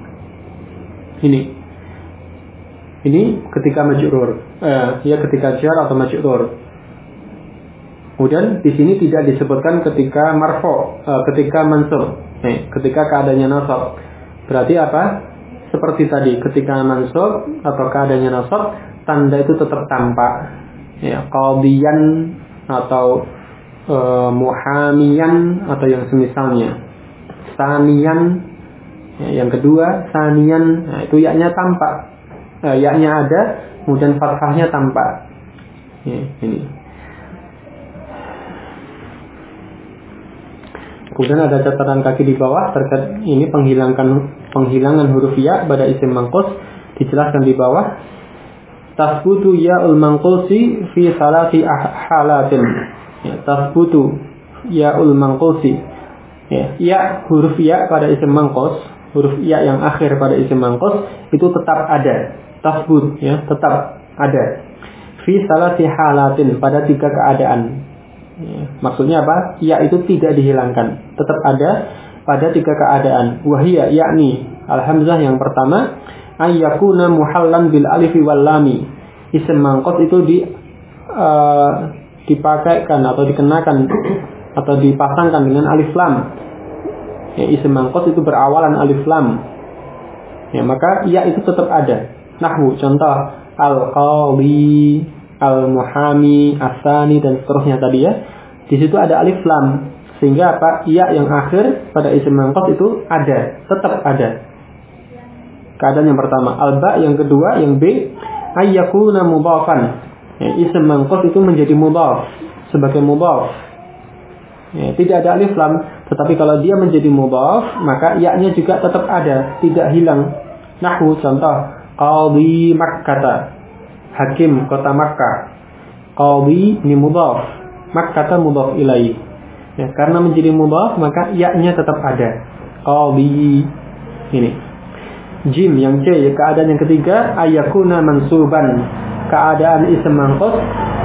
Ini ketika majrur, ya ketika jar atau majrur. Kemudian di sini tidak disebutkan ketika marfu, ketika mansub, ketika keadaannya nasab. Berarti apa? Seperti tadi, ketika mansub atau keadaannya nasab, tanda itu tetap tampak. Ya, qadiyan atau muhamiyan atau yang semisalnya. Saniyan, ya, yang kedua saniyan, nah, itu ya-nya tampak, ya-nya ada, kemudian fathahnya tampak. Ya, ini. Kemudian ada catatan kaki di bawah terkait ini penghilangan huruf ya pada isim manqus, dijelaskan di bawah. Tasbutu ya'ul manqusi fi salati halatin. Ya, tasbutu ya'ul manqusi, Ya, huruf ya pada isim mangkos, huruf ya yang akhir pada isim mangkos itu tetap ada, tasbut ya, tetap ada. Fi salasi halatin, pada 3 keadaan. Ya, maksudnya apa? Ya itu tidak dihilangkan, tetap ada pada 3 keadaan. Wahia yakni al-hamzah yang pertama, ayyakuna muhallan bil alifi wal lami. Isim mangkos itu dipakaikan atau dikenakan atau dipasangkan dengan alif lam. Ya, isim mangkos itu berawalan alif lam. Ya, maka ya itu tetap ada. Nahwu contoh al-qadhi, al-muhami, as-sani dan seterusnya tadi ya. Di situ ada alif lam sehingga apa? Ya yang akhir pada isim mangkos itu ada, tetap ada. Keadaan yang pertama, al-ba yang kedua, yang B ayyakuna mudhafan. Ya, isim mangkos itu menjadi mudhaf sebagai mudhaf. Ya, tidak ada alif lam, tetapi kalau dia menjadi mudhaf, maka ya-nya juga tetap ada, tidak hilang. Nahwu contoh, qadhi Makkah, hakim kota Makkah. Qadhi ini mudhaf, Makkah mudhaf ilaih. Ya, karena menjadi mudhaf, maka ya-nya tetap ada. Qadhi ini. Jim yang C, keadaan yang ketiga, ayyakuna mansuban. Keadaan isim mangkos,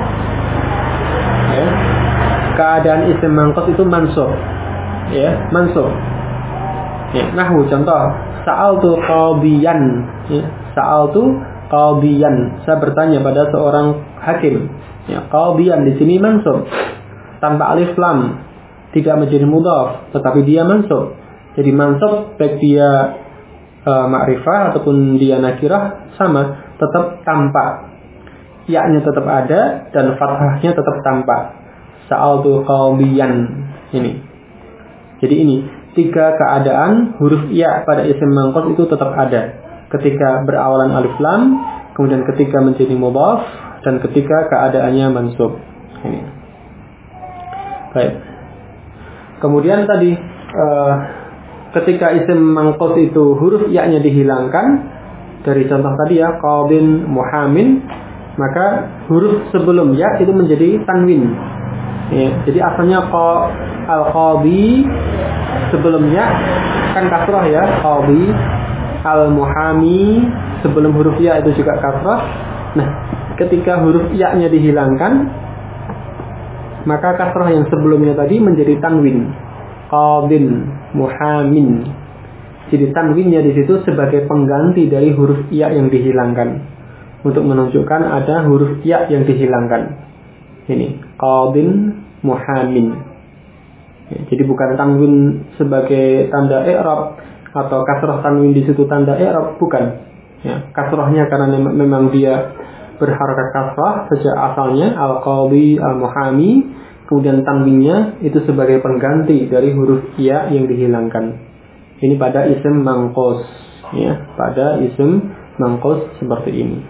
ya. Keadaan isim mangkos itu mansub, ya, mansub. Ya, nahwu contoh, sa'altu qadiyan, ya, sa'altu qadiyan. Saya bertanya pada seorang hakim. Ya, qadiyan di sini mansub tanpa alif lam, tidak menjadi mudhaf, tetapi dia mansub. Jadi mansub baik dia ma'rifah ataupun dia nakirah sama, tetap tampak. Ya-nya tetap ada dan fathahnya tetap tampak. Sa'altu qadiyan ini. Jadi ini 3 keadaan huruf ya pada isim mangkos itu tetap ada. Ketika berawalan alif lam, kemudian ketika menjadi mudhaf, dan ketika keadaannya mansub. Ini. Baik. Kemudian tadi ketika isim mangkos itu huruf ya-nya dihilangkan dari contoh tadi ya, qadin muhamin, maka huruf sebelum ya itu menjadi tanwin. Ya, jadi asalnya al-qadhi sebelumnya kan kasrah ya, qadhi, al-muhami sebelum huruf ya itu juga kasrah. Nah, ketika huruf ya-nya dihilangkan, maka kasrah yang sebelumnya tadi menjadi tanwin. Qadin muhamin. Jadi tanwinnya di situ sebagai pengganti dari huruf ya yang dihilangkan, untuk menunjukkan ada huruf ya yang dihilangkan. Ini qadin muhamin. Ya, jadi bukan tanwin sebagai tanda i'rab atau kasrah tanwin di situ tanda i'rab, bukan. Ya, kasrahnya karena memang dia berharakat kasrah sejak asalnya al-qadhi al-muhami, kemudian tanwinnya itu sebagai pengganti dari huruf ya yang dihilangkan. Ini pada isim mangkos, ya, pada isim mangkos seperti ini.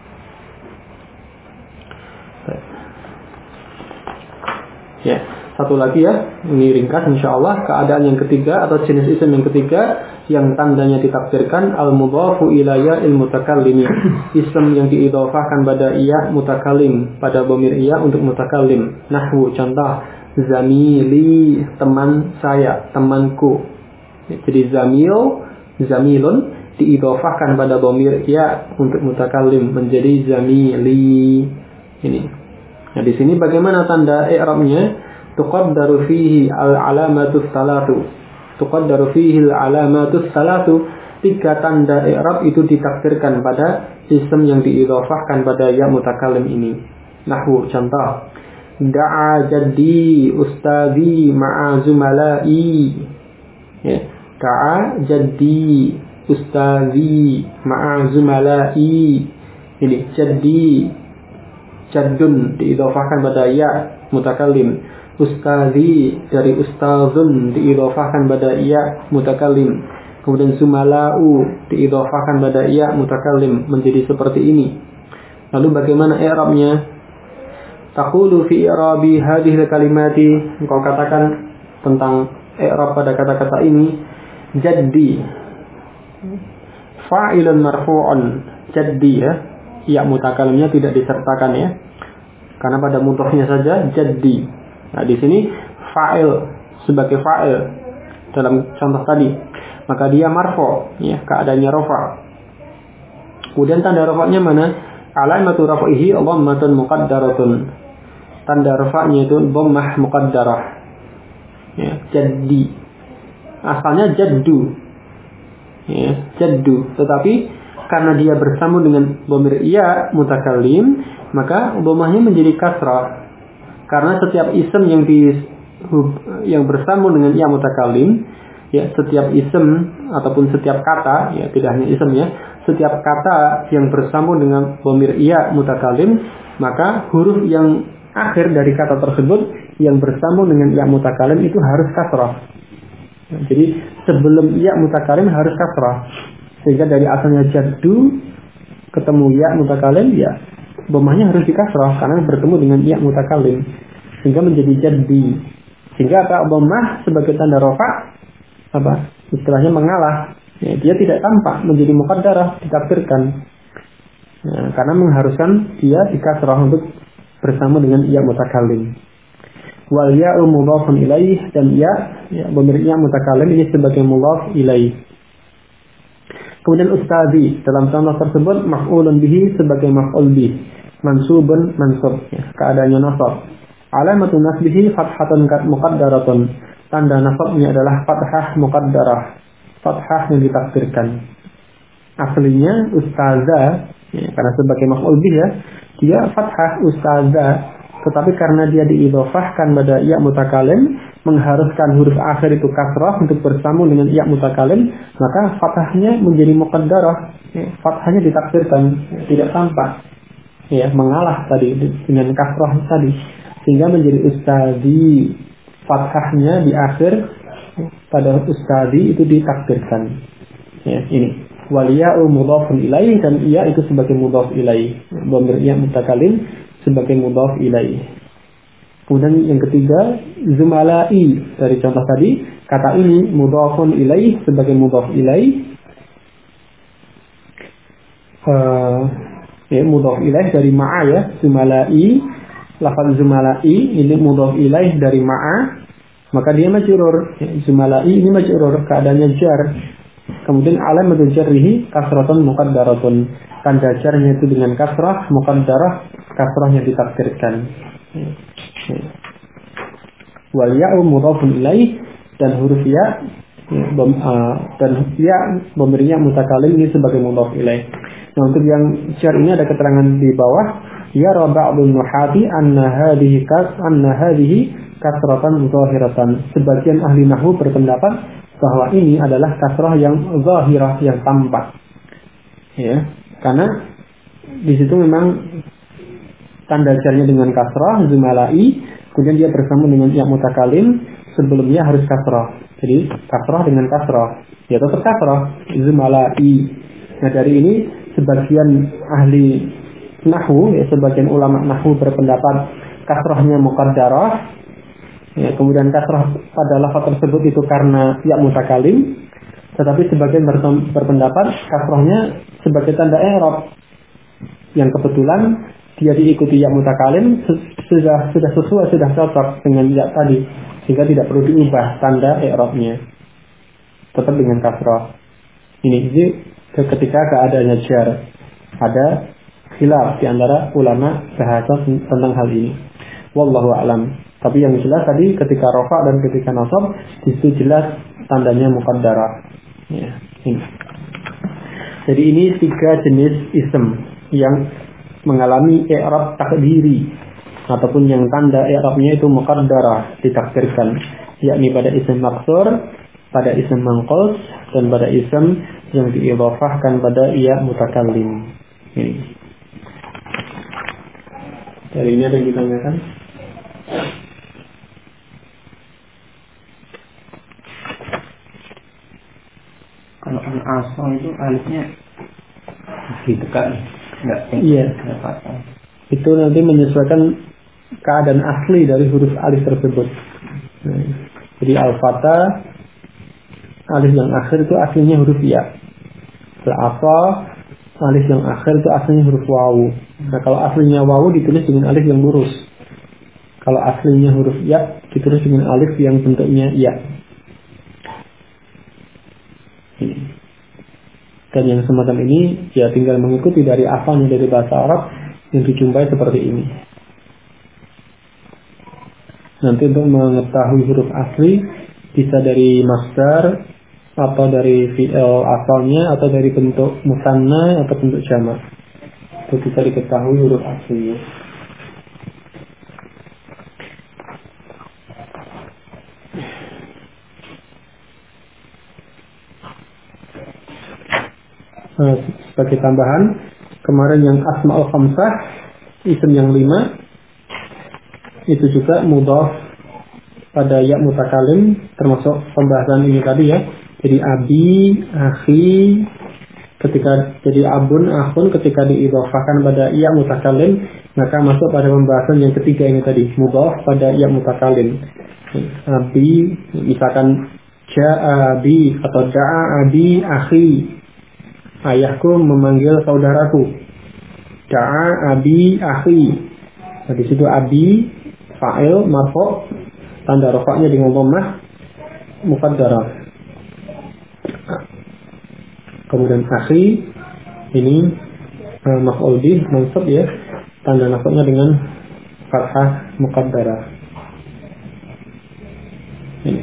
Ya, satu lagi ya, ini ringkas insyaallah. Keadaan yang ketiga atau jenis isim yang ketiga yang tandanya ditakdirkan al-mudhafu ila ya'il mutakallimi. Isim yang diidhafahkan pada ya mutakallim, pada dhamir ya untuk mutakallim. Nahwu contoh, zamili teman saya, temanku. Jadi zamilun diidhafahkan pada dhamir ya untuk mutakallim menjadi zamili. Ini. Nah, di sini bagaimana tanda i'rabnya? Tuqaddaru fihi al-alamatus salatu. Tuqaddaru fihi al-alamatus salatu. 3 tanda i'rab itu ditakdirkan pada isim yang diidhafahkan pada ya mutakallim ini. Nahwu contoh, da'a jaddi ustadzi ma'a zumalai. Ya, da'a jaddi ustadzi ma'a zumalai. Ini jaddi, jaddun diidhafahkan pada ya mutakallim. Ustadzi dari ustadzun diidhafahkan pada ya mutakallim. Kemudian zumala'u diidhafahkan pada ya mutakallim menjadi seperti ini. Lalu bagaimana i'rabnya? Taqulu fi i'rabi hadhil kalimati, engkau katakan tentang i'rab pada kata-kata ini, jaddi fa'ilun marfu'un. Jaddi ya mutakallimnya tidak disertakan ya, karena pada mudhafnya saja jaddi. Nah, di sini fa'il sebagai fa'il dalam contoh tadi, maka dia marfu, ya, keadaannya rafa. Kemudian tanda rafa'nya mana? Alamatu raf'ihi dhammatun muqaddaratun. Tanda rafa'nya itu dhammah muqaddarah. Ya, jaddi. Asalnya jaddu. Ya, jaddu. Tetapi karena dia bersambung dengan dhamir ya mutakallim, maka dhammahnya menjadi kasrah. Karena setiap isim yang bersambung dengan ya mutakallim, ya, setiap isim ataupun setiap kata, ya, tidak hanya isim, ya, setiap kata yang bersambung dengan dhamir ya mutakallim, maka huruf yang akhir dari kata tersebut yang bersambung dengan ya mutakallim itu harus kasrah. Jadi sebelum ya mutakallim harus kasrah. Sehingga dari asalnya jaddu ketemu ya mutakallim, ya dhammahnya harus dikasrah karena bertemu dengan ya mutakallim sehingga menjadi jaddi. Sehingga kata dhammah sebagai tanda rafa istilahnya mengalah. Ya, dia tidak tampak menjadi muqaddarah, ditakdirkan. Nah, karena mengharuskan dia dikasrah untuk bersama dengan ya mutakallim. Wal ya'u mudhafun ilaih, dan ya dhamir ya mutakallim ini sebagai mudhaf ilaih. Kemudian ustadzi dalam contoh tersebut maf'ulun bihi sebagai maf'ul bih, mansubun mansub, ya, keadaannya nasab. Alamatun nasbihi fathatun muqaddaratun. Tanda nasabnya adalah fathah muqaddarah, fathah yang ditakdirkan. Aslinya ustazah, ya, karena sebagai maf'ul bih, ya, dia fathah ustazah, tetapi karena dia diidhofahkan pada ya mutakallim, mengharuskan huruf akhir itu kasrah untuk bersambung dengan ya mutakallim, maka fathahnya menjadi muqaddarah, ya, fathahnya ditakdirkan, ya, tidak tampak, ya, mengalah tadi dengan kasrah tadi, sehingga menjadi ustazi. Fathahnya di akhir, ya, pada ustazi itu ditakdirkan. Ya, ini wal ya'u mudhafun ilaih, dan ya itu sebagai mudhaf ilaih, dhamir ya mutakallim sebagai mudhaf ilaih. Kemudian yang ketiga zumala'i, dari contoh tadi kata ini mudhafun ilaih sebagai mudhaf ilaih, ya, mudhaf ilaih dari ma'a, ya, zumala'i, lafaz zumala'i ini mudhaf ilaih dari ma'a, maka dia majrur, ya, zumala'i ini majrur, keadaannya jar. Kemudian alamatu jarrihi kasratun muqaddaratun, tanda jarnya itu dengan kasrah muqaddarah, kasrahnya ditakdirkan. Wal ya'u mudhafun ilaih, dan huruf ya, dan ya dhamir mutakallim ini sebagai mudhaf ilaih. Nah, untuk yang jar ini ada keterangan di bawah. Ya ba'dun nuhati anna hadhihi kasratan zahiratan. Sebagian ahli nahwu berpendapat bahwa ini adalah kasrah yang zahirah, yang tampak. Ya, karena di situ memang tanda jarnya dengan kasrah zumala'i, kemudian dia bersambung dengan ya mutakallim, sebelumnya harus kasrah. Jadi kasrah dengan kasrah, ya tetap kasrah zumala'i. Nah, dari ini sebagian ahli nahwu, ya, sebagian ulama nahwu berpendapat kasrahnya muqaddarah. Ya, kemudian kasrah pada lafaz tersebut itu karena ya mutakallim, tetapi sebagian berpendapat kasrahnya sebagai tanda i'rab, yang kebetulan dia diikuti ya mutakallim, sudah sesuai, sudah cocok dengan ya tadi, sehingga tidak perlu diubah tanda i'rabnya, tetap dengan kasrah. Ini ketika keadaannya jar, ada khilaf di antara ulama bahasa tentang hal ini. Wallahu a'lam. Tapi yang jelas tadi ketika rafa dan ketika nasab itu jelas tandanya muqaddarah. Ya, ini. Jadi ini 3 jenis ism yang mengalami i'rab takdiri, ataupun yang tanda i'rabnya itu muqaddarah, ditakdirkan, yakni pada ism maksur, pada ism manqus, dan pada ism yang diidhafahkan pada ya mutakallim. Ini. Dari ini ada yang ditanyakan?
Kalau al-asal itu alifnya ditekan, enggak?
Iya. Itu nanti menyesuaikan keadaan asli dari huruf alif tersebut. Nah, jadi al-fatha, alif yang akhir itu aslinya huruf ya. Al-asal, alif yang akhir itu aslinya huruf wawu. Nah, kalau aslinya wawu ditulis dengan alif yang lurus. Kalau aslinya huruf ya ditulis dengan alif yang bentuknya ya. Dan yang semacam ini ya tinggal mengikuti dari asalnya dari bahasa Arab yang dijumpai seperti ini. Nanti untuk mengetahui huruf asli bisa dari masdar atau dari fi'il asalnya atau dari bentuk musanna atau bentuk jamak. Itu bisa diketahui huruf aslinya. Sebagai tambahan, kemarin yang asma'ul khamsah, isim yang 5, itu juga mudhaf pada ya mutakalim, termasuk pembahasan ini tadi ya. Jadi abi, akhi, ketika jadi abun, akhun, ketika diidhofahkan pada ya mutakalim, maka masuk pada pembahasan yang ketiga ini tadi, mudhaf pada ya mutakalim. Abi, misalkan ja'a abi atau da'a abi akhi, ayahku memanggil saudaraku. Da'a abi akhi. Nah, di situ abi fa'il marfu', tanda rafa'nya dengan dhammah muqaddarah. Kemudian akhi ini maf'ul bih mansub ya, tanda nasabnya dengan fathah muqaddarah. Ini.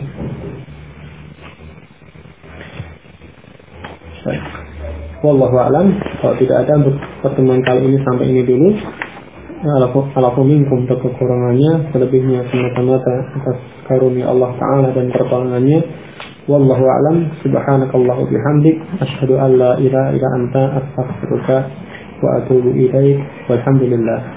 Baik. Wallahu a'lam. Kalau tidak ada untuk pertemuan kali ini sampai ini dulu. Alafu minkum, untuk kekurangannya, selebihnya semata-mata atas karunia Allah Ta'ala dan pertolongannya. Wallahu a'lam. Subhanakallahu bihamdik, asyhadu an la ilaha illa anta, astaghfiruka wa atubu ilaik. Walhamdulillah.